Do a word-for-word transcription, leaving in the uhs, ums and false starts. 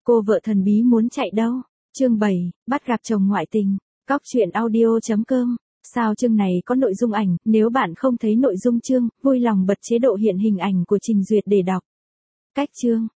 Cô vợ thần bí muốn chạy đâu? Chương bảy, bắt gặp chồng ngoại tình. Cóc truyện audio chấm com. Sao chương này có nội dung ảnh, nếu bạn không thấy nội dung chương, vui lòng bật chế độ hiện hình ảnh của Trình Duyệt để đọc. Cách chương.